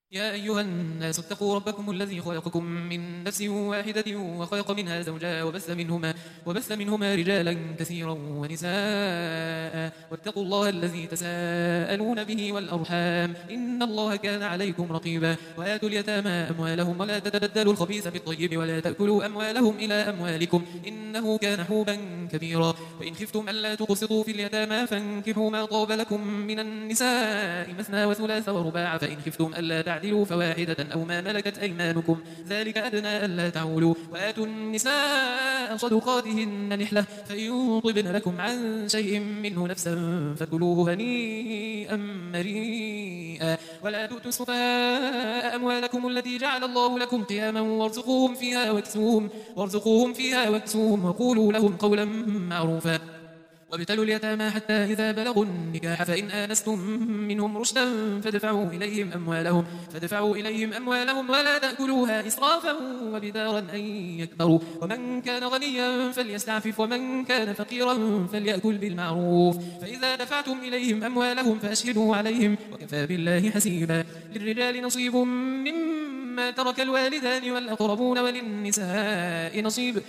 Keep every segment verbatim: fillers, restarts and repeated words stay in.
يا أيها الناس اتقوا ربكم الذي خلقكم من نفس واحدة وخلق منها زوجها وبث منهما, وبث منهما رجالا كثيرا ونساء واتقوا الله الذي تساءلون به والأرحام إن الله كان عليكم رقيبا. وآتوا اليتامى أموالهم ولا تتبدلوا الخبيث بالطيب ولا تأكلوا أموالهم إلى أموالكم إنه كان حوبا كبيرا. وإن خفتم ألا تقسطوا في اليتامى فانكحوا ما طاب لكم من النساء مثنى وثلاث ورباع فإن خفتم ألا تعدلوا فواحدة أو ما ملكت أيمانكم ذلك أدنى ألا تعولوا. وآتوا النساء صدقاتهن نحلة فإن طبن لكم عن شيء منه نفسا فكلوه هنيئا مريئا. ولا تؤتوا السفهاء أموالكم التي جعل الله لكم قياما وارزقوهم فيها واكسوهم, وارزقوهم فيها واكسوهم وقولوا لهم قولا معروفا. وابتلوا اليتامى حتى إذا بلغوا النكاح فإن آنستم منهم رشدا فادفعوا إليهم أموالهم, فادفعوا إليهم أموالهم ولا تأكلوها إسرافا وبدارا أن يكبروا. ومن كان غنيا فليستعفف ومن كان فقيرا فليأكل بالمعروف. فإذا دفعتم إليهم أموالهم فأشهدوا عليهم وكفى بالله حسيبا. للرجال نصيب مما ترك الوالدان والأقربون وللنساء نصيب,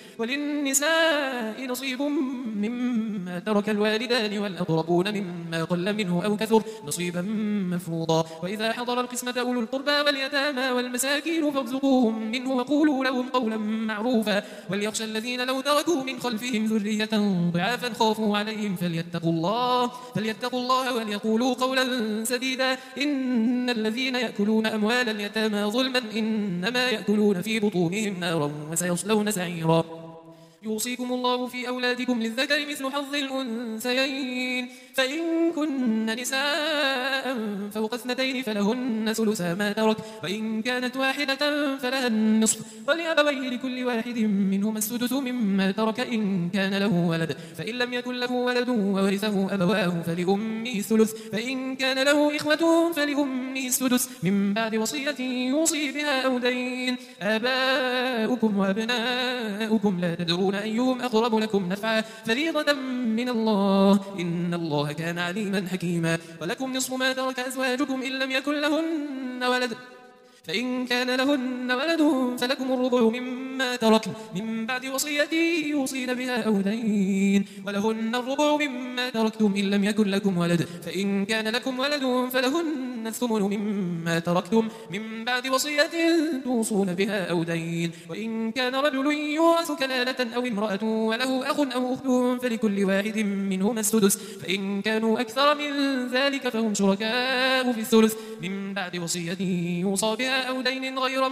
وللنساء نصيب مما ترك الوالدان والأقربون مما قل منه أو كثر نصيبا مفروضا. وإذا حضر القسمة أولو القربى واليتامى والمساكين فارزقوهم منه وقولوا لهم قولا معروفا. وليخشى الذين لو تركوا من خلفهم ذرية ضعافا خافوا عليهم فليتقوا الله, فليتقوا الله وليقولوا قولا سديدا. إن الذين يأكلون أموال اليتامى ظلما إنما يأكلون في بطونهم نارا وسيصلون سعيرا. يوصيكم الله في أولادكم للذكر مثل حظ الأنثيين فإن كن نساء فوق اثنتين فلهن ثلثا ما ترك وإن كانت واحدة فلها النصف ولأبويه لكل واحد منهما السدس مما ترك إن كان له ولد فإن لم يكن له ولد وورثه أبواه فلأمه الثلث فإن كان له إخوة فلأمه السدس من بعد وصية يوصي بها أو دين. آباؤكم وأبناؤكم لا تدرون أيهم أقرب لكم نفعا فريضة من الله إن الله كان عليما حكيما. ولكم نصف ما ترك أزواجكم إن لم يكن لهن ولد فإن كان لهن ولد فلكم الربع مما تركن من بعد وصية يوصين بها أو دين ولهن الربع مما تركتم إن لم يكن لكم ولد فإن كان لكم ولد فلهن الثمن مما تركتم من بعد وصية توصون بها أو دين. وإن كان رجل يورث كلالة أو امرأة وله أخ أو أخت فلكل واحد منهما السدس فإن كانوا أكثر من ذلك فهم شركاء في الثلث من بعد وصية يوصى بها أو دين غير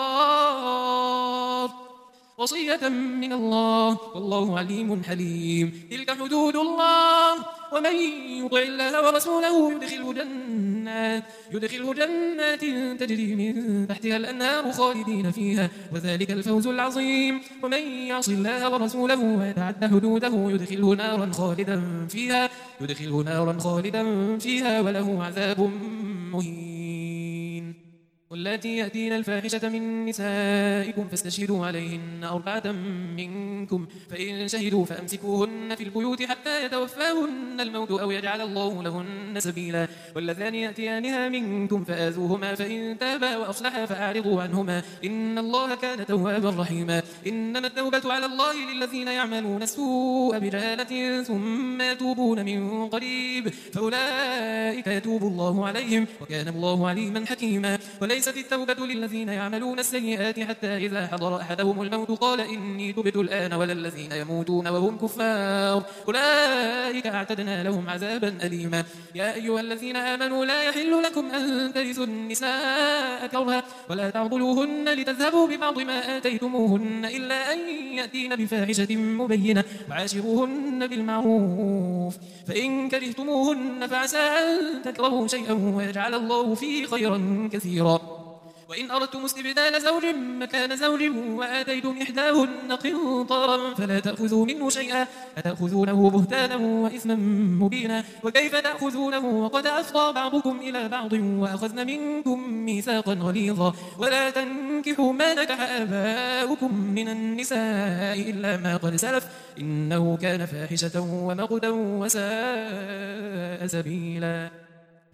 مضار وصية من الله والله عليم حليم. تلك حدود الله ومن يطع الله ورسوله يدخله جنات, يدخله جنات تجري من تحتها الأنهار خالدين فيها وذلك الفوز العظيم. ومن يعص الله ورسوله ويتعد حدوده يدخله نارا خالدا فيها, يدخله نارا خالدا فيها وله عذاب مهين. واللاتي يأتين الفاحشة من نسائكم فاستشهدوا عليهن أربعة منكم فإن شهدوا فأمسكوهن في البيوت حتى يتوفاهن الموت أو يجعل الله لهن سبيلا. واللذان يأتيانها منكم فآذوهما فإن تابا وأصلحا فأعرضوا عنهما إن الله كان توابا رحيما. إنما التوبة على الله للذين يعملون السوء بجهالة ثم يتوبون من قريب فأولئك يتوب الله عليهم وكان الله عليما حكيما. وليست التوبة للذين يعملون السيئات حتى إذا حضر أحدهم الموت قال إني تبت الآن ولا الذين يموتون وهم كفار أولئك أعتدنا لهم عذابا أليما. يا أيها الذين آمنوا لا يحل لكم أن ترثوا النساء كرها ولا تعضلوهن لتذهبوا ببعض ما آتيتموهن إلا أن يأتين بفاحشة مبينة وعاشروهن بالمعروف فإن كرهتموهن فعسى أن تكرهوا شيئا ويجعل الله فيه خيرا كثيرا. وإن أردتم استبدال زوج مكان زوج وآتيتم إحداهن قنطارا فلا تأخذوا منه شيئا أتأخذونه بهتانا وإثما مبينا. وكيف تأخذونه وقد أفضى بعضكم إلى بعض وأخذن منكم ميثاقا غليظا. ولا تنكحوا ما نكح آباؤكم من النساء إلا ما قد سلف إنه كان فاحشة ومقتا وساء سبيلا.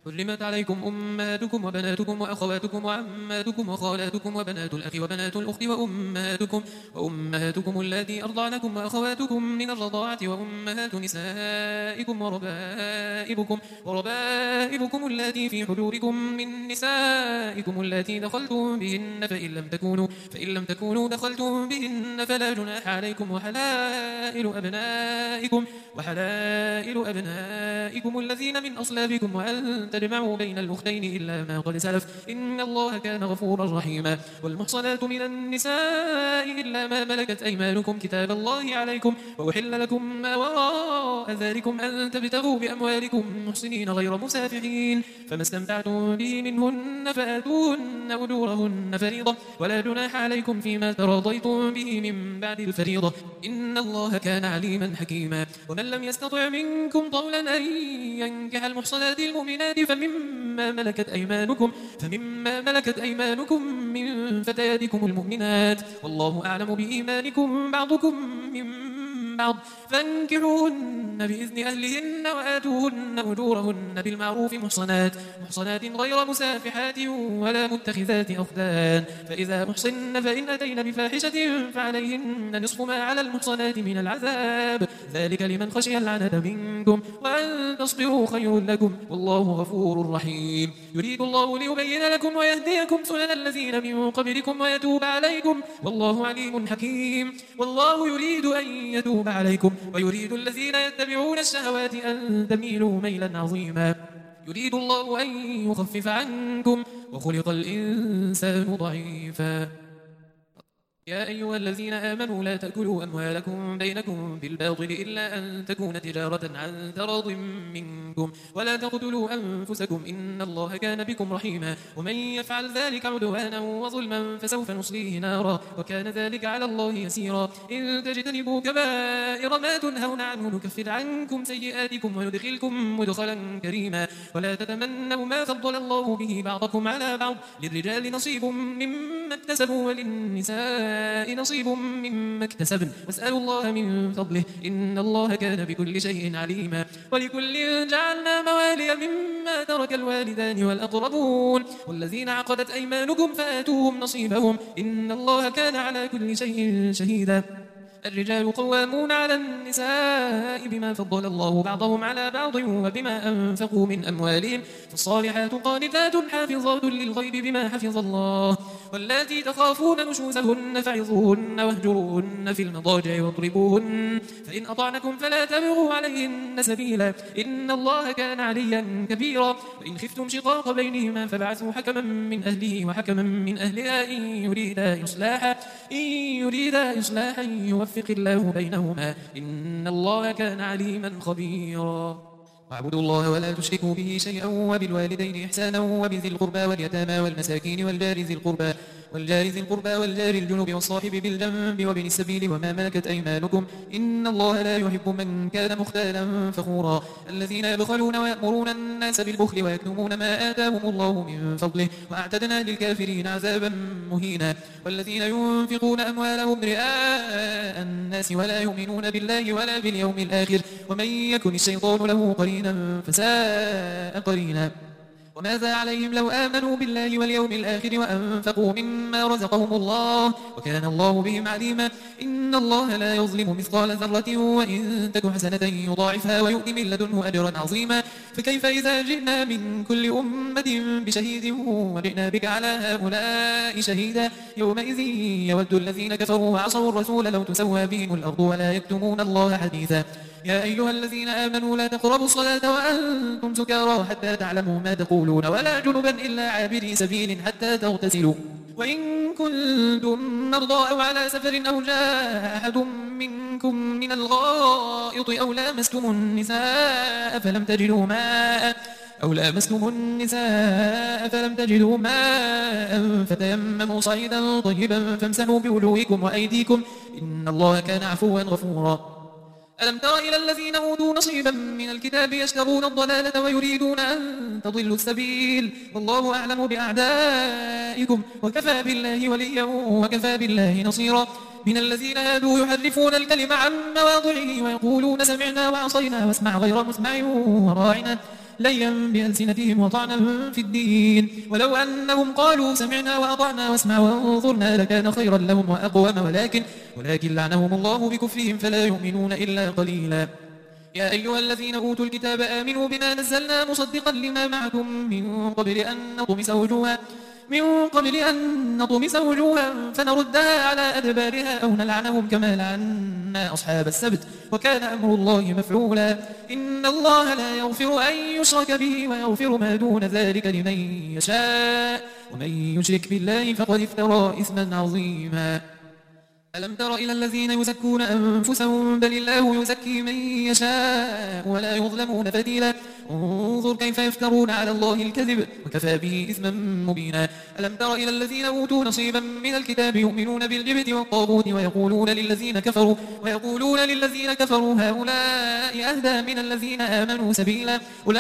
حرمت عليكم أمهاتكم وبناتكم وأخواتكم وعماتكم وخالاتكم وبنات الأخ وبنات الأخت وأمهاتكم وأمهاتكم اللاتي أرضعنكم وأخواتكم من الرضاعة وأمهات نسائكم وربائبكم وربائبكم اللاتي في حجوركم من نسائكم اللاتي دخلتم بهن فإن لم تكونوا فإن لم تكونوا دخلتم بهن فلا جناح عليكم وحلائل أبنائكم وحلائل أبنائكم الذين من أصلابكم وأن تجمعوا بين الأختين إلا ما قد سلف إن الله كان غفورا رحيما. والمحصنات من النساء إلا ما ملكت أيمانكم كتاب الله عليكم وأحل لكم ما وراء ذلكم أن تبتغوا بأموالكم محصنين غير مسافحين فما استمتعتم به منهن فآتوهن أجورهن فريضة ولا جناح عليكم فيما تراضيتم به من بعد الفريضة إن الله كان عليما حكيما. ومن لم يستطع منكم طولا أن ينكح المحصنات المؤمنات فمما ملكت أيمانكم فمما ملكت أيمانكم من فتياتكم المؤمنات والله أعلم بإيمانكم بعضكم من بعض فانكحوهن بإذن أهلهن وآتوهن أجورهن بالمعروف محصنات محصنات غير مسافحات ولا متخذات أخدان فإذا محصن فإن أتين بفاحشة فعليهن نصف ما على المحصنات من العذاب ذلك لمن خشي العنة منكم وأن تصبروا خير لكم والله غفور رحيم. يريد الله ليبين لكم ويهديكم سنن الذين من قبلكم ويتوب عليكم والله عليم حكيم. والله يريد أن يتوب عليكم ويريد الذين يتبعون الشهوات أن تميلوا ميلا عظيما. يريد الله أن يخفف عنكم وخلق الإنسان ضعيفا. يا أيها الذين آمنوا لا تأكلوا أموالكم بينكم بالباطل إلا أن تكون تجارة عن تراض منكم ولا تقتلوا أنفسكم إن الله كان بكم رحيما. ومن يفعل ذلك عدوانا وظلما فسوف نصليه نارا وكان ذلك على الله يسيرا. إن تجتنبوا كبائر ما تنهون عنه نكفر عنكم سيئاتكم ويدخلكم مدخلا كريما. ولا تتمنوا ما فضل الله به بعضكم على بعض للرجال نصيب مما اكتسبوا وللنساء نصيب مما اكتسبن واسألوا الله من فضله إن الله كان بكل شيء عليما. ولكل جعلنا موالي مما ترك الوالدان والأقربون والذين عقدت أيمانكم فآتوهم نصيبهم إن الله كان على كل شيء شهيدا. الرجال قوامون على النساء بما فضل الله بعضهم على بعض وبما أنفقوا من أموالهم فالصالحات قانتات حافظات للغيب بما حفظ الله. واللاتي تخافون نشوزهن فعظوهن واهجروهن في المضاجع واضربوهن فإن أطعنكم فلا تبغوا عليهن سبيلا إن الله كان عليا كبيرا. وإن خفتم شقاق بينهما فبعثوا حكما من أهله وحكما من أهلها إن يريدا إصلاحا إن يريدا إصلاحا يوفق الله بينهما إن الله كان عليما خبيرا. واعبدوا الله ولا تشركوا به شيئا وبالوالدين إحسانا وبذي القربى واليتامى والمساكين والجار ذي القربى والجار ذي القربى والجار الجنب والصاحب بالجنب وابن السبيل وما ملكت أيمانكم إن الله لا يحب من كان مختالا فخورا. الذين يبخلون ويأمرون الناس بالبخل ويكتمون ما آتاهم الله من فضله وأعتدنا للكافرين عذابا مهينا. والذين ينفقون أموالهم رئاء الناس ولا يؤمنون بالله ولا باليوم الآخر ومن يكن الشيطان له قرينا فساء قرينا. وماذا عليهم لو آمنوا بالله واليوم الآخر وأنفقوا مما رزقهم الله وكان الله بهم عليما. إن الله لا يظلم مثقال ذرة وإن تك حسنة يضاعفها ويؤت من لدنه أجرا عظيما. فكيف إذا جئنا من كل أمة بشهيد وجئنا بك على هؤلاء شهيدا يومئذ يود الذين كفروا وعصوا الرسول لو تسوى بهم الأرض ولا يكتمون الله حديثا. يا أيها الذين آمنوا لا تقربوا الصلاة وأنتم سكارى حتى تعلموا ما تقولون ولا جنبا إلا عابري سبيل حتى تغتسلوا وإن كنتم مرضى أو على سفر أو جاء أحد منكم من الغائط أو لامستم النساء فلم تجدوا ماء أو لامستم النساء فلم تجدوا ماء فتيمموا صعيدا طيبا فامسحوا بوجوهكم وأيديكم إن الله كان عفوا غفورا. ألم تر إلى الذين أوتوا نصيبا من الكتاب يشترون الضلالة ويريدون أن تضلوا السبيل والله أعلم بأعدائكم وكفى بالله وليا وكفى بالله نصيرا. من الذين هادوا يحرفون الكلم عن مواضعه ويقولون سمعنا وعصينا واسمع غير مسمع وراعنا ليا بألسنتهم وطعنا في الدين. ولو أنهم قالوا سمعنا وأطعنا واسمع وانظرنا لكان خيرا لهم وأقوم ولكن, ولكن لعنهم الله بكفرهم فلا يؤمنون إلا قليلا. يا أيها الذين أوتوا الكتاب آمنوا بما نزلنا مصدقا لما معكم من قبل أن نطمس وجوها من قبل أن نطمس وجوها فنردها على أدبارها أو نلعنهم كما لعنا أصحاب السبت وكان أمر الله مفعولا. إن الله لا يغفر أن يشرك به ويغفر ما دون ذلك لمن يشاء ومن يشرك بالله فقد افترى إثما عظيما. ألم تر إلى الذين يزكون أنفسهم بل الله يزكي من يشاء ولا يظلمون فتيلا. انظر كيف يفترون على الله الكذب وكفى به إثما مبينا. ألم تر إلى الذين أوتوا نصيبا من الكتاب يؤمنون بالجبت والطاغوت ويقولون للذين كفروا ويقولون للذين كفروا هؤلاء أهدى من الذين آمنوا سبيلا.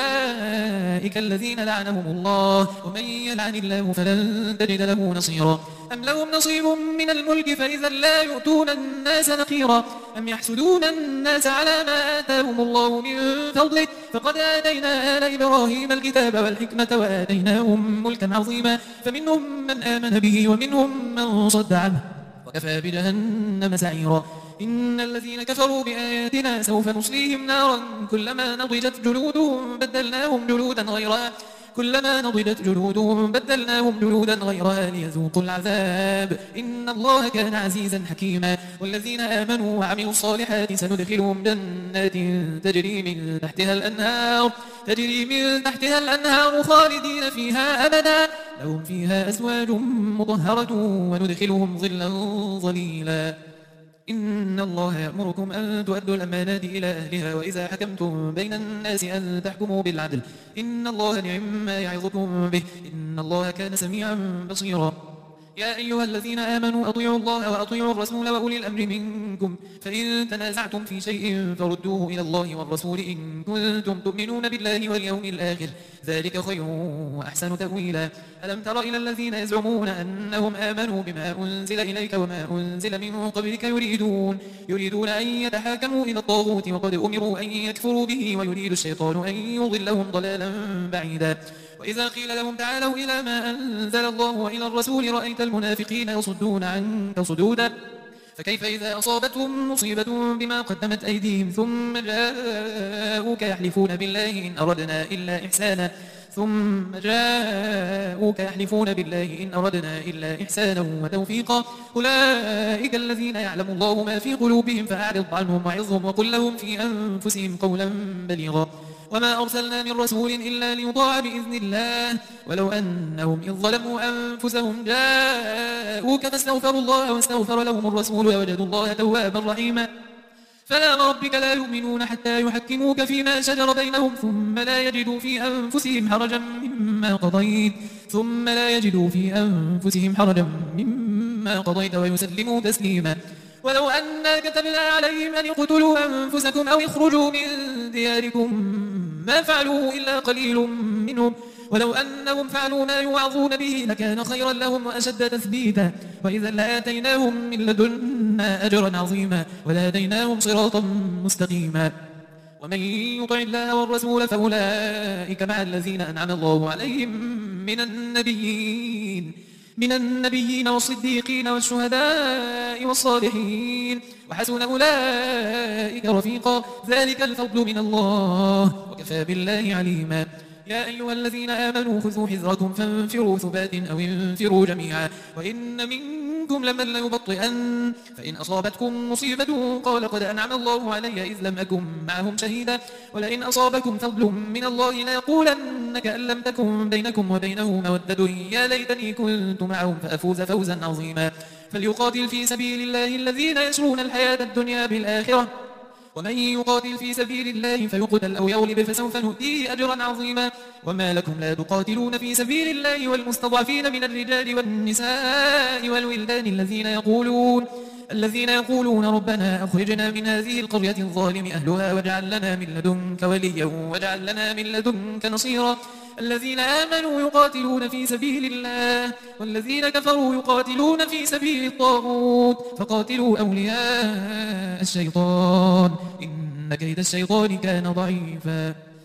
أولئك الذين لعنهم الله ومن يلعن الله فلن تجد له نصيرا. أم لهم نصيب من الملك فإذا لا يؤتون الناس نقيرا. أم يحسدون الناس على ما آتاهم الله من فضله فقد آتينا آل إبراهيم الكتاب والحكمة وآتيناهم ملكا عظيما. فمنهم من آمن به ومنهم من صد عنه وكفى بجهنم سعيرا. إن الذين كفروا بآياتنا سوف نصليهم نارا كلما نضجت جلودهم بدلناهم جلودا غيرها كلما نضجت جلودهم بدلناهم جلودا غيرها ليذوقوا العذاب إن الله كان عزيزا حكيما. والذين آمنوا وعملوا الصالحات سندخلهم جنات تجري من تحتها الأنهار تجري من تحتها الأنهار خالدين فيها أبدا لهم فيها أزواج مطهرة وندخلهم ظلا ظليلا. إن الله يأمركم أن تؤدوا الأمانات إلى أهلها وإذا حكمتم بين الناس أن تحكموا بالعدل إن الله نعم ما يعظكم به إن الله كان سميعا بصيرا. يا أيها الذين آمنوا أطيعوا الله وأطيعوا الرسول وأولي الأمر منكم فإن تنازعتم في شيء فردوه إلى الله والرسول إن كنتم تؤمنون بالله واليوم الآخر ذلك خير وأحسن تأويلا. ألم تر إلى الذين يزعمون أنهم آمنوا بما أنزل إليك وما أنزل من قبلك يريدون يريدون أن يتحاكموا إلى الطاغوت وقد أمروا أن يكفروا به ويريد الشيطان أن يضلهم ضلالا بعيدا. وإذا قيل لهم تعالوا إلى ما أنزل الله وإلى الرسول رأيت المنافقين يصدون عنك صدودا فكيف إذا أصابتهم مصيبة بما قدمت أيديهم ثم جاءوك يحلفون بالله إن أردنا إلا إحسانا ثم جاءوك يحلفون بالله إن أردنا إلا إحسانا وتوفيقا أولئك الذين يعلم الله ما في قلوبهم فأعرض عنهم وعظهم وقل لهم في أنفسهم قولا بليغا. وما أرسلنا من رسول إلا ليطاع بإذن الله ولو أنهم إذ ظلموا أنفسهم جاءوك فاستغفروا الله واستغفر لهم الرسول لوجدوا الله توابا رحيما. فلا وربك لا يؤمنون حتى يحكموك فيما شجر بينهم ثم لا يجدوا في أنفسهم حرجا مما قضيت ثم لا يجدوا في أنفسهم حرجا مما قضيت ويسلموا تسليما. ولو أنا كتبنا عليهم أن اقتلوا أنفسكم أو اخرجوا من دياركم ما فعلوه إلا قليل منهم ولو أنهم فعلوا ما يوعظون به لكان خيرا لهم وأشد تثبيتا وإذا لآتيناهم من لدنا أجرا عظيما ولهديناهم صراطا مستقيما. ومن يطع الله والرسول فأولئك مع الذين أنعم الله عليهم من النبيين من النبيين والصديقين والشهداء والصالحين وحسن أولئك رفيقا ذلك الفضل من الله وكفى بالله عليما. يا أيها الذين آمنوا خذوا حذركم فانفروا ثبات أو انفروا جميعا وإن منكم لمن ليبطئن فإن أصابتكم مصيبة قال قد أنعم الله علي إذ لم أكن معهم شهيدا ولئن أصابكم فضل من الله ليقولن كأن لم تكن بينكم وبينه مودة يا ليتني كنت معهم فأفوز فوزا عظيما. فليقاتل في سبيل الله الذين يشرون الحياة الدنيا بالآخرة ومن يقاتل في سبيل الله فيقتل أو يغلب فسوف نؤتيه أجرا عظيما. وما لكم لا تقاتلون في سبيل الله والمستضعفين من الرجال والنساء والولدان الذين يقولون الذين يقولون ربنا أخرجنا من هذه القرية الظالم أهلها واجعل لنا من لدنك وليا واجعل لنا من لدنك نصيرا. الذين آمنوا يقاتلون في سبيل الله والذين كفروا يقاتلون في سبيل الطاغوت فقاتلوا أولياء الشيطان إن كيد الشيطان كان ضعيفا.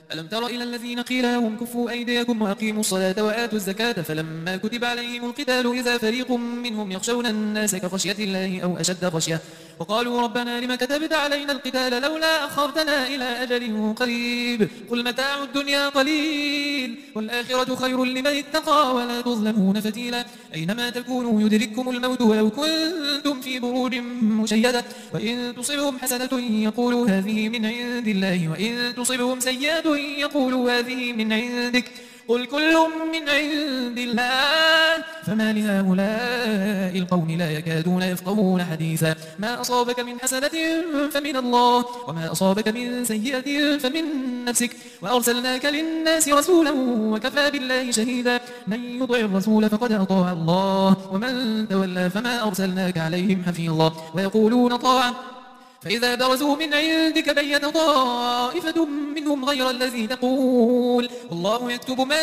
ألم تر إلى الذين قيل لهم كفوا أيديكم وأقيموا الصلاة وآتوا الزكاة فلما كتب عليهم القتال إذا فريق منهم يخشون الناس كخشية الله أو أشد خشية وقالوا ربنا لم كتبت علينا القتال لولا أخرتنا إلى أجل قريب قل متاع الدنيا قليل والآخرة خير لمن اتقى ولا تظلمون فتيلا أينما تكونوا يدرككم الموت ولو كنتم في بروج مشيدة وإن تصبهم حسنة يقولوا هذه من عند الله وإن تصبهم سيئة يقولوا هذه من عندك قل كل من عند الله فما لهؤلاء القوم لا يكادون يفقهون حديثا ما أصابك من حسنة فمن الله وما أصابك من سيئة فمن نفسك وأرسلناك للناس رسولا وكفى بالله شهيدا من يطع الرسول فقد أطاع الله ومن تولى فما أرسلناك عليهم حفيظا ويقولون طاعة فإذا برزوا من عندك بيت طائفة منهم غير الذي تقول والله يكتب ما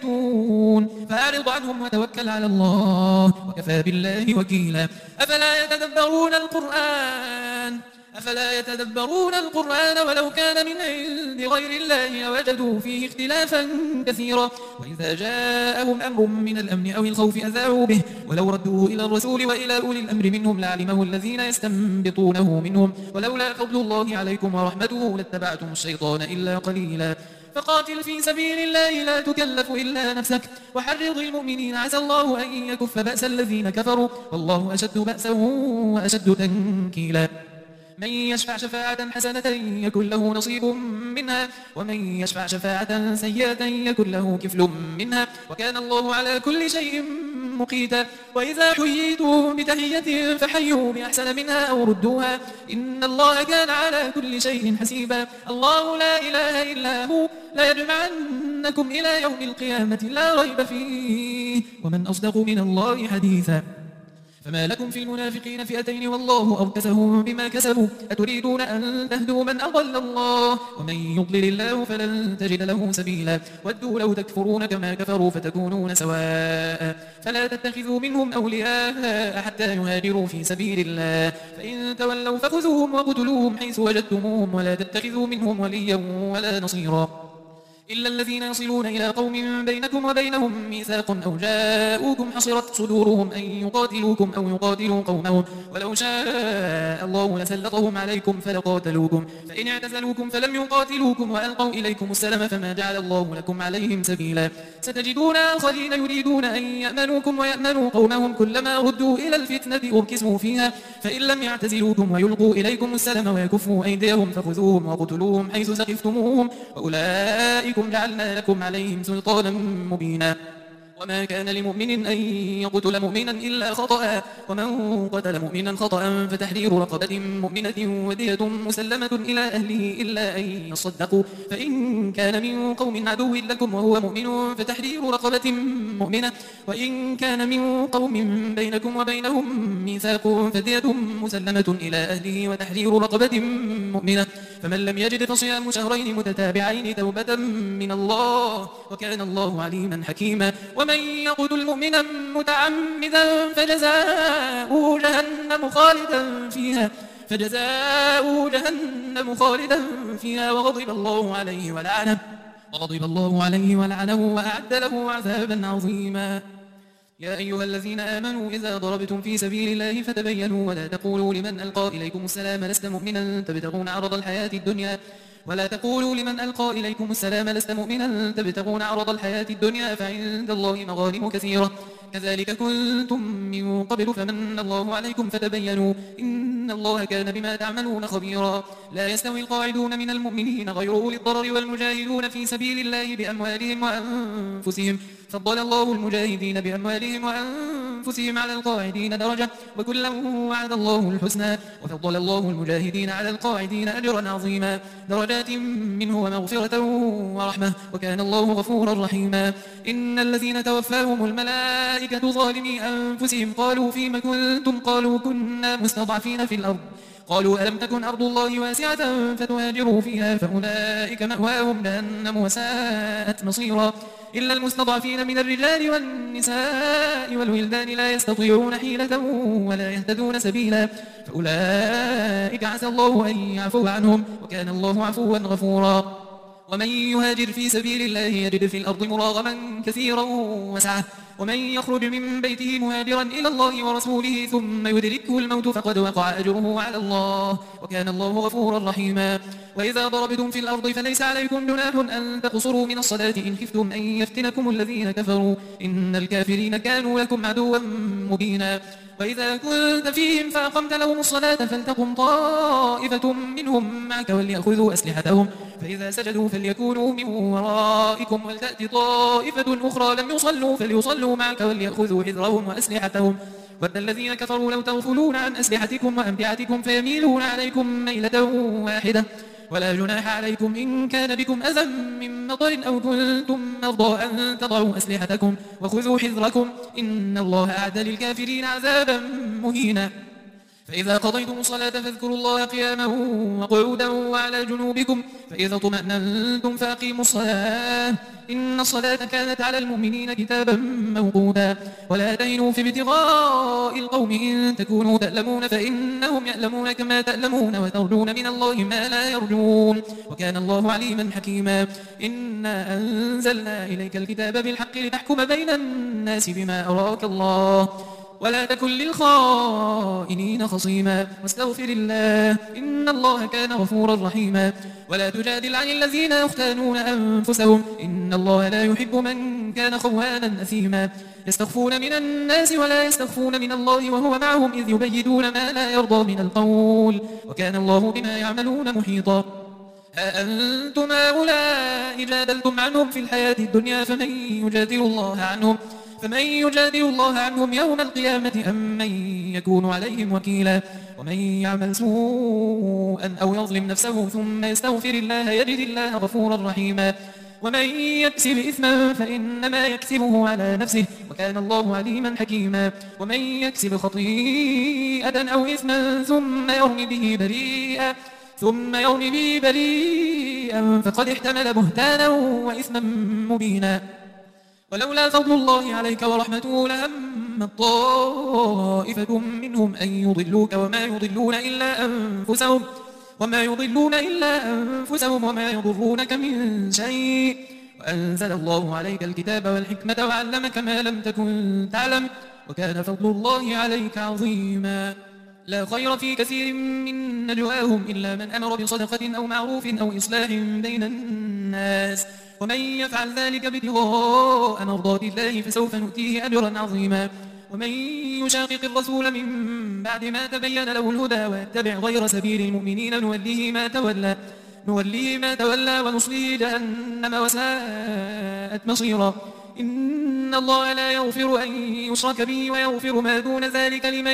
يبيتون فأعرض عنهم وتوكل على الله وكفى بالله وكيلا أفلا يتدبرون القرآن أفلا يتدبرون القرآن ولو كان من عند غير الله لوجدوا فيه اختلافا كثيرا وإذا جاءهم أمر من الأمن أو الخوف أذاعوا به ولو ردوه إلى الرسول وإلى أولي الأمر منهم لعلمه الذين يستنبطونه منهم ولولا فضل الله عليكم ورحمته لاتبعتم الشيطان إلا قليلا فقاتل في سبيل الله لا تكلف إلا نفسك وحرض المؤمنين عسى الله أن يكف بأس الذين كفروا والله أشد بأسا وأشد تنكيلا من يشفع شفاعة حسنة يكن له نصيب منها ومن يشفع شفاعة سيئة يكن له كفل منها وكان الله على كل شيء مقيتا وإذا حييتم بتحية فحيوا بأحسن منها أو ردوها إن الله كان على كل شيء حسيبا الله لا إله إلا هو لا يجمعنكم إلى يوم القيامة لا ريب فيه ومن أصدق من الله حديثا فما لكم في المنافقين فئتين والله أركسهم بما كسبوا أتريدون أن تهدوا من أضل الله ومن يضلل الله فلن تجد له سبيلا ودوا لو تكفرون كما كفروا فتكونون سواء فلا تتخذوا منهم أولياء حتى يهاجروا في سبيل الله فإن تولوا فخذوهم وقتلوهم حيث وجدتموهم ولا تتخذوا منهم وليا ولا نصيرا إلا الذين يصلون إلى قوم بينكم وبينهم ميثاق أو جاءوكم حصرت صدورهم أن يقاتلوكم أو يقاتلوا قومهم ولو شاء الله لسلطهم عليكم فلقاتلوكم فإن اعتزلوكم فلم يقاتلوكم وألقوا إليكم السلام فما جعل الله لكم عليهم سبيلا ستجدون آخرين يريدون أن يأمنوكم ويأمنوا قومهم كلما ردوا إلى الفتنة أركسوا فيها فإن لم يعتزلوكم ويلقوا إليكم السلام ويكفوا أيديهم فخذوهم وقتلوهم حيث سقفتموهم وأولئك جعلنا لكم عليهم سلطانا مبينا وما كان لمؤمن أن يقتل مؤمنا إلا خطأ ومن قتل مؤمنا خطأ فتحرير رقبة مؤمنة ودية مسلمة إلى أهله إلا أن يصدقوا فإن كان من قوم عدو لكم وهو مؤمن فتحرير رقبة مؤمنة وإن كان من قوم بينكم وبينهم ميثاق فدية مسلمة إلى أهله وتحرير رقبة مؤمنة فمن لم يجد فصيام شهرين متتابعين توبة من الله وكان الله عليما حكيما ومن يقتل مؤمنا متعمدا فجزاؤه جهنم خالدا فيها فجزاؤه جهنم خالدا فيها وغضب الله عليه ولعنه وغضب الله عليه ولعنه وأعد له عذابا عظيما يا أيها الذين آمنوا إذا ضربتم في سبيل الله فتبينوا ولا تقولوا لمن ألقى إليكم السلام لست مؤمنا تبتغون عرض الحياة الدنيا ولا تقولوا لمن ألقى إليكم السلام لست مؤمنا تبتغون عرض الحياة الدنيا فعند الله مغانم كثيرة كذلك كنتم من قبل فمن الله عليكم فتبينوا إن الله كان بما تعملون خبيرا لا يستوي القاعدون من المؤمنين غير أولي الضرر والمجاهدون في سبيل الله بأموالهم وأنفسهم فضل الله المجاهدين بأموالهم وأنفسهم على القاعدين درجة وكلا وعد الله الحسنى وفضل الله المجاهدين على القاعدين أجرا عظيما درجات منه ومغفرة ورحمة وكان الله غفورا رحيما إن الذين توفاهم الملائكة ظالمي أنفسهم قالوا فيما كنتم قالوا كنا مستضعفين في الأرض قالوا ألم تكن أرض الله واسعة فتهاجروا فيها فأولئك مأواهم جهنم وساءت مصيرا إلا المستضعفين من الرجال والنساء والولدان لا يستطيعون حيلة ولا يهتدون سبيلا فأولئك عسى الله أن يعفو عنهم وكان الله عفوا غفورا ومن يهاجر في سبيل الله يجد في الأرض مراغما كثيرا وسعة ومن يخرج من بيته مهاجرا إلى الله ورسوله ثم يدركه الموت فقد وقع أجره على الله وكان الله غفورا رحيما وإذا ضربتم في الأرض فليس عليكم جناح أن تقصروا من الصلاة إن خفتم أن يفتنكم الذين كفروا إن الكافرين كانوا لكم عدوا مبينا وإذا كنت فيهم فأقمت لهم الصلاة فلتقم طائفة منهم معك وليأخذوا أسلحتهم فإذا سجدوا فليكونوا من ورائكم ولتأتي طائفة أخرى لم يصلوا فليصلوا معك وليأخذوا حذرهم وأسلحتهم ود الذين كفروا لو تغفلون عن أسلحتكم وأمتعتكم فيميلون عليكم ميلة واحدة ولا جناح عليكم إن كان بكم أذى من مطر أو كنتم مرضى أن تضعوا أسلحتكم وخذوا حذركم إن الله أعد للكافرين عذابا مهينا فإذا قضيتم الصلاة فاذكروا الله قياما وقعودا وعلى جنوبكم فإذا طمأننتم فأقيموا الصلاة إن الصلاة كانت على المؤمنين كتابا موقوتا ولا تهنوا في ابتغاء القوم إن تكونوا تألمون فإنهم يألمون كما تألمون وترجون من الله ما لا يرجون وكان الله عليما حكيما إنا أنزلنا إليك الكتاب بالحق لتحكم بين الناس بما أراك الله ولا تكن للخائنين خصيما واستغفر الله إن الله كان غفورا رحيما ولا تجادل عن الذين يختانون أنفسهم إن الله لا يحب من كان خوانا أثيما يستخفون من الناس ولا يستخفون من الله وهو معهم إذ يبيدون ما لا يرضى من القول وكان الله بما يعملون محيطا ها أنتم هؤلاء جادلتم عنهم في الحياة الدنيا فمن يجادل الله عنهم فمن يجادل الله عنهم يوم القيامة أم من يكون عليهم وكيلا ومن يعمل سوءا أو يظلم نفسه ثم يستغفر الله يجد الله غفورا رحيما ومن يكسب إثما فإنما يكسبه على نفسه وكان الله عليما حكيما ومن يكسب خطيئة أو إثما ثم يرمي به بريئا ثم يرمي به بريئا فقد احتمل بهتانا وإثما مبينا ولولا فضل الله عليك ورحمته لهم طائفة منهم أن يضلوك وما يضلون إلا أنفسهم وما يضلون إلا أنفسهم وما يضرونك من شيء وأنزل الله عليك الكتاب والحكمة وعلمك ما لم تكن تعلم وكان فضل الله عليك عظيما لا خير في كثير من نجواهم إلا من أمر بصدقة أو معروف أو إصلاح بين الناس ومن يفعل ذلك ابتغاء مرضات الله فسوف نؤتيه أجرا عظيما ومن يشاقق الرسول من بعد ما تبين له الهدى ويتبع غير سبيل المؤمنين نوليه ما تولى نوليه ما تولى ونصليه جهنم وساءت مصيرا إن الله لا يغفر أن يشرك به ويغفر ما دون ذلك لمن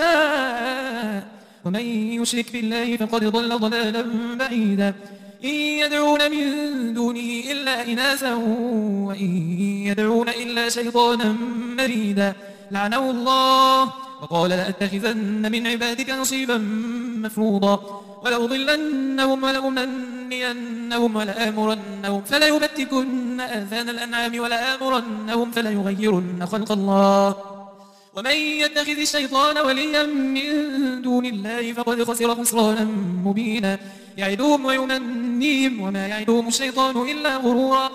يشاء ومن يشرك بالله فقد ضل ضلالا بعيدا إن يدعون من دونه إلا إناثا وإن يدعون إلا شيطانا مريدا لعنه الله وقال لأتخذن من عبادك نصيبا مفروضا ولأضلنهم ولأمنينهم ولآمرنهم فليبتكن آذان الأنعام ولآمرنهم فليغيرن خلق الله ومن يتخذ الشيطان وليا من دون الله فقد خسر خسرانا مبينا يعدهم ويمنيهم وما يعدهم الشيطان إلا غرورا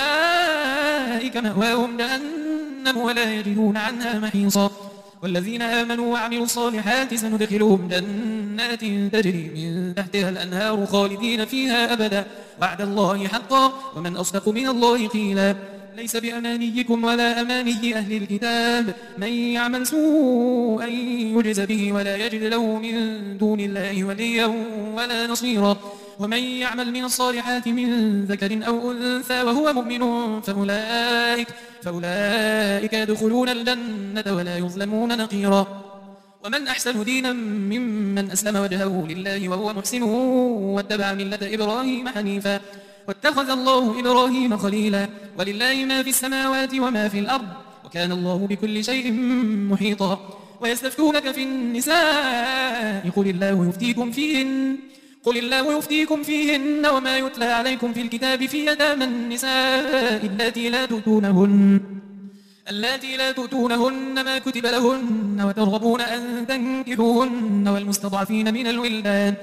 أولئك مأواهم جهنم ولا يجدون عنها محيصا والذين آمنوا وعملوا الصالحات سندخلهم جنات تجري من تحتها الأنهار خالدين فيها أبدا وعد الله حقا ومن أصدق من الله قيلا ليس بأمانيكم ولا أماني أهل الكتاب من يعمل سوءا يجز به ولا يجد له من دون الله وليا ولا نصيرا ومن يعمل من الصالحات من ذكر أو أنثى وهو مؤمن فأولئك, فأولئك يدخلون الجنة ولا يظلمون نقيرا ومن أحسن دينا ممن أسلم وجهه لله وهو محسن واتبع ملة إبراهيم حنيفا واتخذ الله إبراهيم خليلا ولله ما في السماوات وما في الأرض وكان الله بكل شيء محيطا ويستفتونك في النساء قل الله يفتيكم فيهن قل الله يفتيكم فيهن وما يتلى عليكم في الكتاب في يتامى النساء اللاتي لا تؤتونهن اللاتي لا تؤتونهن ما كتب لهن وترغبون أن تنكحوهن والمستضعفين من الولدان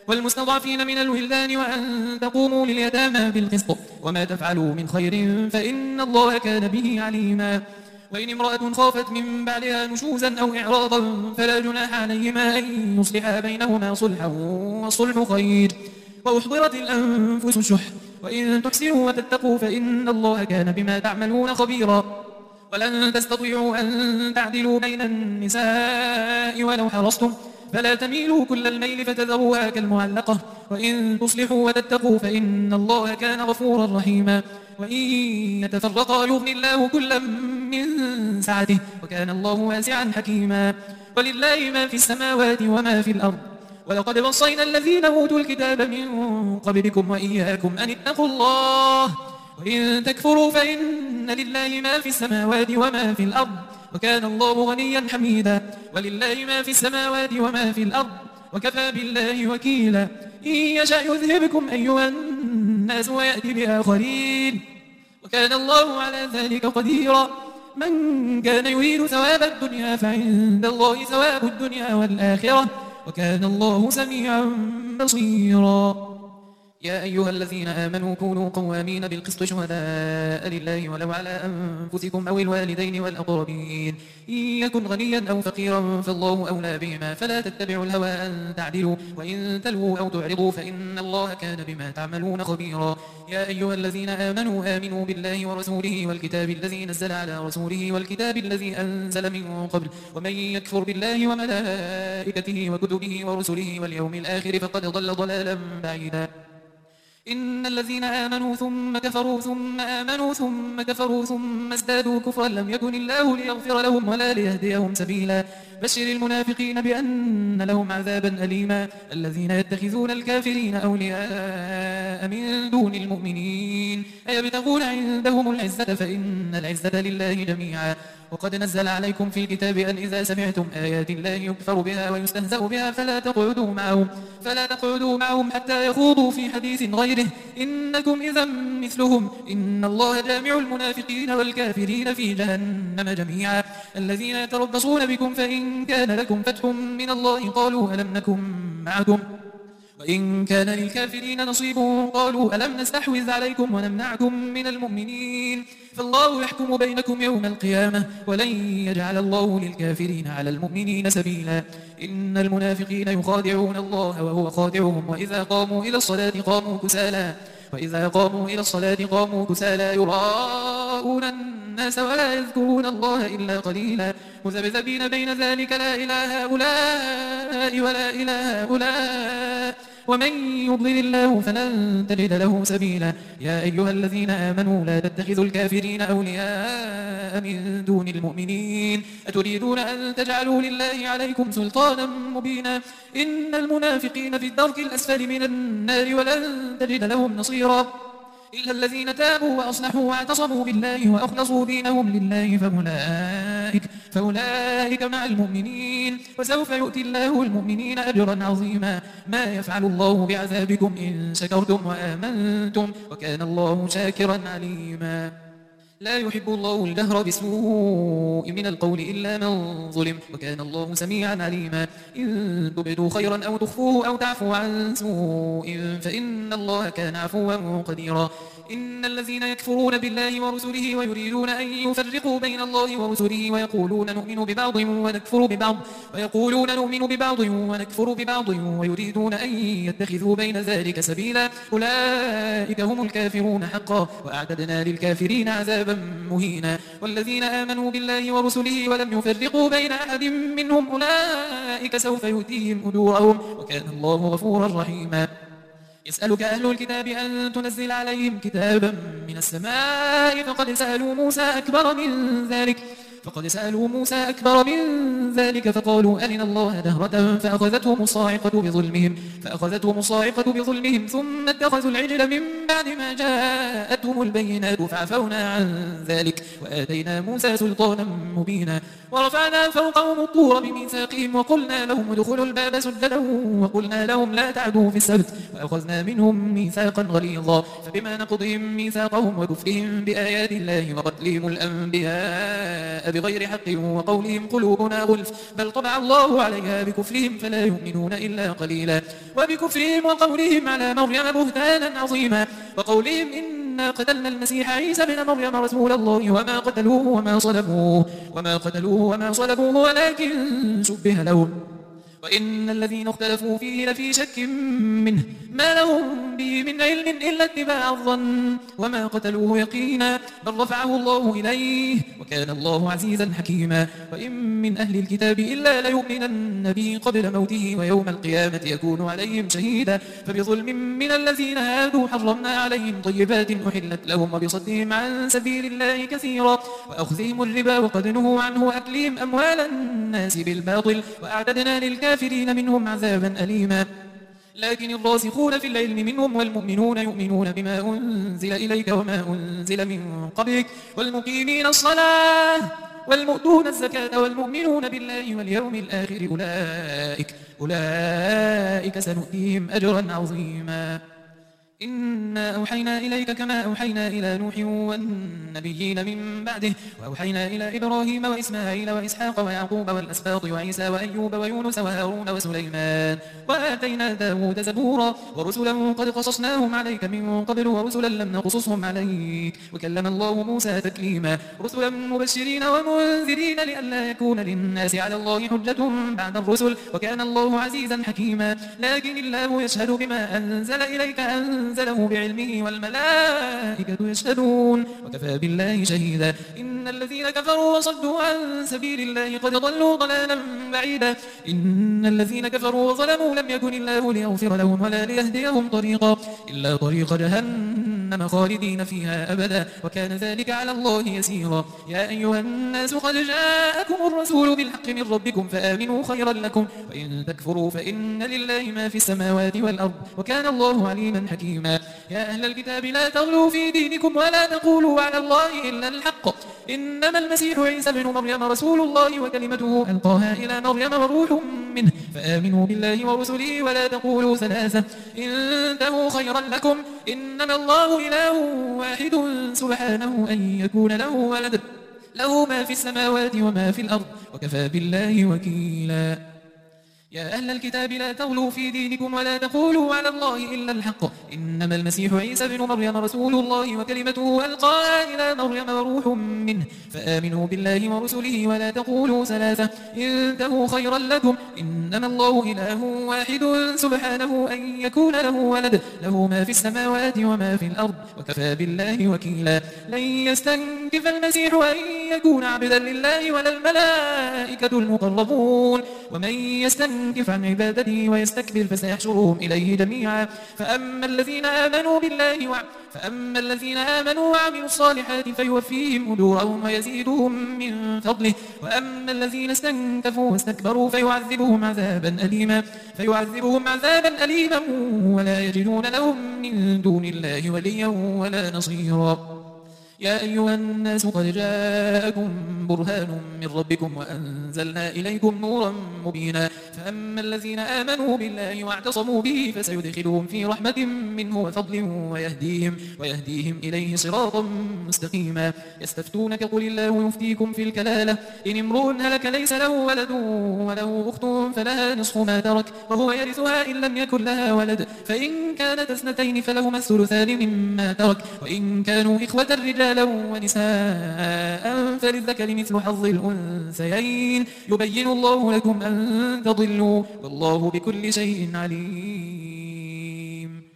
والمستضعفين من الولدان وأن تقوموا لليتامى بالقسط وما تفعلوا من خير فإن الله كان به عليما وإن امرأة خافت من بعدها نشوزا أو إعراضا فلا جناح عليهما أن يصلحا بينهما صلحا والصلح خير وأحضرت الأنفس الشح وإن تحسنوا وتتقوا فإن الله كان بما تعملون خبيرا ولن تستطيعوا أن تعدلوا بين النساء ولو حرصتم فلا تميلوا كل الميل فتذروها كالمعلقة وإن تصلحوا وتتقوا فإن الله كان غفورا رحيما وإن يتفرقا يغني الله كلا من سعته وكان الله واسعا حكيما ولله ما في السماوات وما في الأرض ولقد وصينا الذين أوتوا الكتاب من قبلكم وإياكم أن اتقوا الله وإن تكفروا فإن لله ما في السماوات وما في الأرض وكان الله غنيا حميدا ولله ما في السماوات وما في الأرض وكفى بالله وكيلا إن يشاء يذهبكم أيها الناس ويأتي بآخرين وكان الله على ذلك قديرا من كان يريد ثواب الدنيا فعند الله ثواب الدنيا والآخرة وكان الله سميعا بصيرا يا أيها الذين آمنوا كونوا قوامين بالقسط شهداء لله ولو على أنفسكم أو الوالدين والأقربين إن يكن غنيا أو فقيرا فالله أولى بهما فلا تتبعوا الهوى أن تعدلوا وإن تلووا أو تعرضوا فإن الله كان بما تعملون خبيرا يا أيها الذين آمنوا آمنوا بالله ورسوله والكتاب الذي نزل على رسوله والكتاب الذي أنزل من قبل ومن يكفر بالله وملائكته وكتبه ورسله واليوم الآخر فقد ضل ضلالا بعيدا إن الذين آمنوا ثم كفروا ثم آمنوا ثم كفروا ثم ازدادوا كفرا لم يكن الله ليغفر لهم ولا ليهديهم سبيلا بشر المنافقين بأن لهم عذابا أليما الذين يتخذون الكافرين أولياء من دون المؤمنين أيبتغون عندهم العزة فإن العزة لله جميعا وقد نزل عليكم في الكتاب أن إذا سمعتم آيات الله يكفر بها ويستهزأ بها فلا تقعدوا معهم فلا تقعدوا معهم حتى يخوضوا في حديث غيره إنكم إذا مثلهم إن الله جامع المنافقين والكافرين في جهنم جميعا الذين يتربصون بكم فإن كان لكم فتح من الله قالوا ألم نكن معكم وإن كان للكافرين نصيب قالوا ألم نستحوذ عليكم ونمنعكم من المؤمنين فالله يحكم بينكم يوم القيامة ولن يجعل الله للكافرين على المؤمنين سبيلا إن المنافقين يخادعون الله وهو خادعهم وإذا قاموا إلى الصلاة قاموا كسالى وإذا قاموا إلى الصلاة قاموا كسالى يراءون الناس ولا يذكرون الله إلا قليلا مذبذبين بين ذلك لا إله هؤلاء ولا إله هؤلاء ومن يضلل الله فلن تجد له سبيلا يا أيها الذين آمنوا لا تتخذوا الكافرين أولياء من دون المؤمنين أتريدون أن تجعلوا لله عليكم سلطانا مبينا إن المنافقين في الدرك الأسفل من النار ولن تجد لهم نصيرا إلا الذين تابوا وأصلحوا واعتصموا بالله وأخلصوا دينهم لله فأولئك, فأولئك مع المؤمنين وسوف يؤتي الله المؤمنين أجرا عظيما ما يفعل الله بعذابكم إن شكرتم وآمنتم وكان الله شاكرا عليما لا يحب الله الجهر بسوء من القول إلا من ظلم وكان الله سميعا عليما إن تبدوا خيرا أو تخفوه أو تعفوا عن سوء فإن الله كان عفوا قديرا إن الذين يكفرون بالله ورسله ويريدون أن يفرقوا بين الله ورسله ويقولون نؤمن ببعض ونكفر ببعض ويقولون نؤمن ببعض ونكفر ببعض ويريدون أن يتخذوا بين ذلك سبيلا أولئك هم الكافرون حقا وأعتدنا للكافرين عذابا مهينا والذين آمنوا بالله ورسله ولم يفرقوا بين أحد منهم أولئك سوف يؤتيهم أجورهم وكان الله غفورا رحيما يسألك أهل الكتاب أن تنزل عليهم كتابا من السماء فقد سألوا موسى أكبر من ذلك فقد سألوا موسى أكبر من ذلك فقالوا أرنا الله جهرة فأخذتهم الصاعقة بظلمهم فأخذتهم الصاعقة بظلمهم ثم اتخذوا العجل من بعد ما جاءتهم البينات فعفونا عن ذلك وآتينا موسى سلطانا مبينا ورفعنا فوقهم الطور بميثاقهم وقلنا لهم ادخلوا الباب سجدا وقلنا لهم لا تعدوا في السبت وأخذنا منهم ميثاقا غليظا فبما نقضهم ميثاقهم وكفرهم بآيات الله وقتلهم الأنبياء بغير حق وقولهم قلوبنا غلف بل طبع الله عليها بكفرهم فلا يؤمنون إلا قليلا وبكفرهم وقولهم على مريم بهتانا عظيما وقولهم إنا قتلنا المسيح عيسى بن مريم رسول الله وما قتلوه وما صلبوه وما قتلوه وما صلبوه ولكن شبه لهم وإن الذين اختلفوا فيه لفي شك منه ما لهم به من علم إلا اتباع الظن وما قتلوه يقينا بل رفعه الله إليه وكان الله عزيزا حكيما وإن من أهل الكتاب إلا ليؤمنن به قبل موته ويوم القيامة يكون عليهم شهيدا فبظلم من الذين هادوا حرمنا عليهم طيبات أحلت لهم وبصدهم عن سبيل الله كثيرا وأخذهم الربا وقد نهوا عنه وأكلهم أموال الناس بالباطل وأعتدنا للكافرين منهم عذابا أليما لكن الراسخون في العلم منهم والمؤمنون يؤمنون بما أنزل إليك وما أنزل من قبلك والمقيمين الصلاة والمؤتون الزكاة والمؤمنون بالله واليوم الآخر أولئك أولئك سنؤتيهم أجرا عظيما إنا أوحينا إليك كما أوحينا إلى نوح والنبيين من بعده وأوحينا إلى إبراهيم وإسماعيل وإسحاق ويعقوب والأسباط وعيسى وأيوب ويونس وهارون وسليمان وآتينا داود زبورا ورسلا قد قصصناهم عليك من قبل ورسلا لم نقصصهم عليك وكلم الله موسى تكليما رسلا مبشرين ومنذرين لئلا يكون للناس على الله حجة بعد الرسل وكان الله عزيزا حكيما لكن الله يشهد بما أنزل إليك أنزل أنزله بعلمه والملائكة يشهدون وكفى بالله شهيدا إن الذين كفروا وصدوا عن سبيل الله قد ضلوا ضلالا بعيدا إن الذين كفروا وظلموا لم يكن الله ليغفر لهم ولا ليهديهم طريقا إلا طريق جهنم خالدين فيها أبدا وكان ذلك على الله يسيرا يا أيها الناس قد جاءكم الرسول بالحق من ربكم فآمنوا خيرا لكم وإن تكفروا فإن لله ما في السماوات والأرض وكان الله عليما حكيما يا أهل الكتاب لا تغلوا في دينكم ولا تقولوا على الله إلا الحق إنما المسيح عيسى بن مريم رسول الله وكلمته ألقاها إلى مريم وروح منه فآمنوا بالله ورسله ولا تقولوا ثلاثة انتهوا خيرا لكم إنما الله إله واحد سبحانه أن يكون له ولد له ما في السماوات وما في الأرض وكفى بالله وكيلا يا أهل الكتاب لا تغلوا في دينكم ولا تقولوا على الله إلا الحق إنما المسيح عيسى بن مريم رسول الله وكلمته ألقاها إلى مريم وروح منه فآمنوا بالله ورسله ولا تقولوا ثلاثة انتهوا خيرا لكم إنما الله إله واحد سبحانه أن يكون له ولد له ما في السماوات وما في الأرض وكفى بالله وكيلا لن يستنكف المسيح أن يكون عبدا لله ولا الملائكة المقربون ومن يستنكف يستنكف عن عبادته ويستكبر فسيحشرهم إليه جميعا فأما الذين آمنوا بالله وع... فأما الذين آمنوا وعملوا الصالحات فيوفيهم أجورهم ويزيدهم من فضله وأما الذين استنكفوا واستكبروا فيعذبهم عذابا أليما فيعذبهم عذابا أليما ولا يجدون لهم من دون الله وليا ولا نصيرا يا أيها الناس قد جاءكم برهان من ربكم وأنزلنا إليكم نورا مبينا فأما الذين آمنوا بالله واعتصموا به فسيدخلهم في رحمة منه وفضل ويهديهم, ويهديهم إليه صراطا مستقيما يستفتونك قل الله يفتيكم في الكلالة إن امرؤ هلك ليس له ولد وله أخت فلها نصف ما ترك وهو يرثها إن لم يكن لها ولد فإن كانت اثنتين فلهما الثلثان مما ترك وإن كانوا إخوة رجالا ونساء فللذكر مثل حظ الأنثيين يبين الله لكم أن تضلوا والله بكل شيء عليم.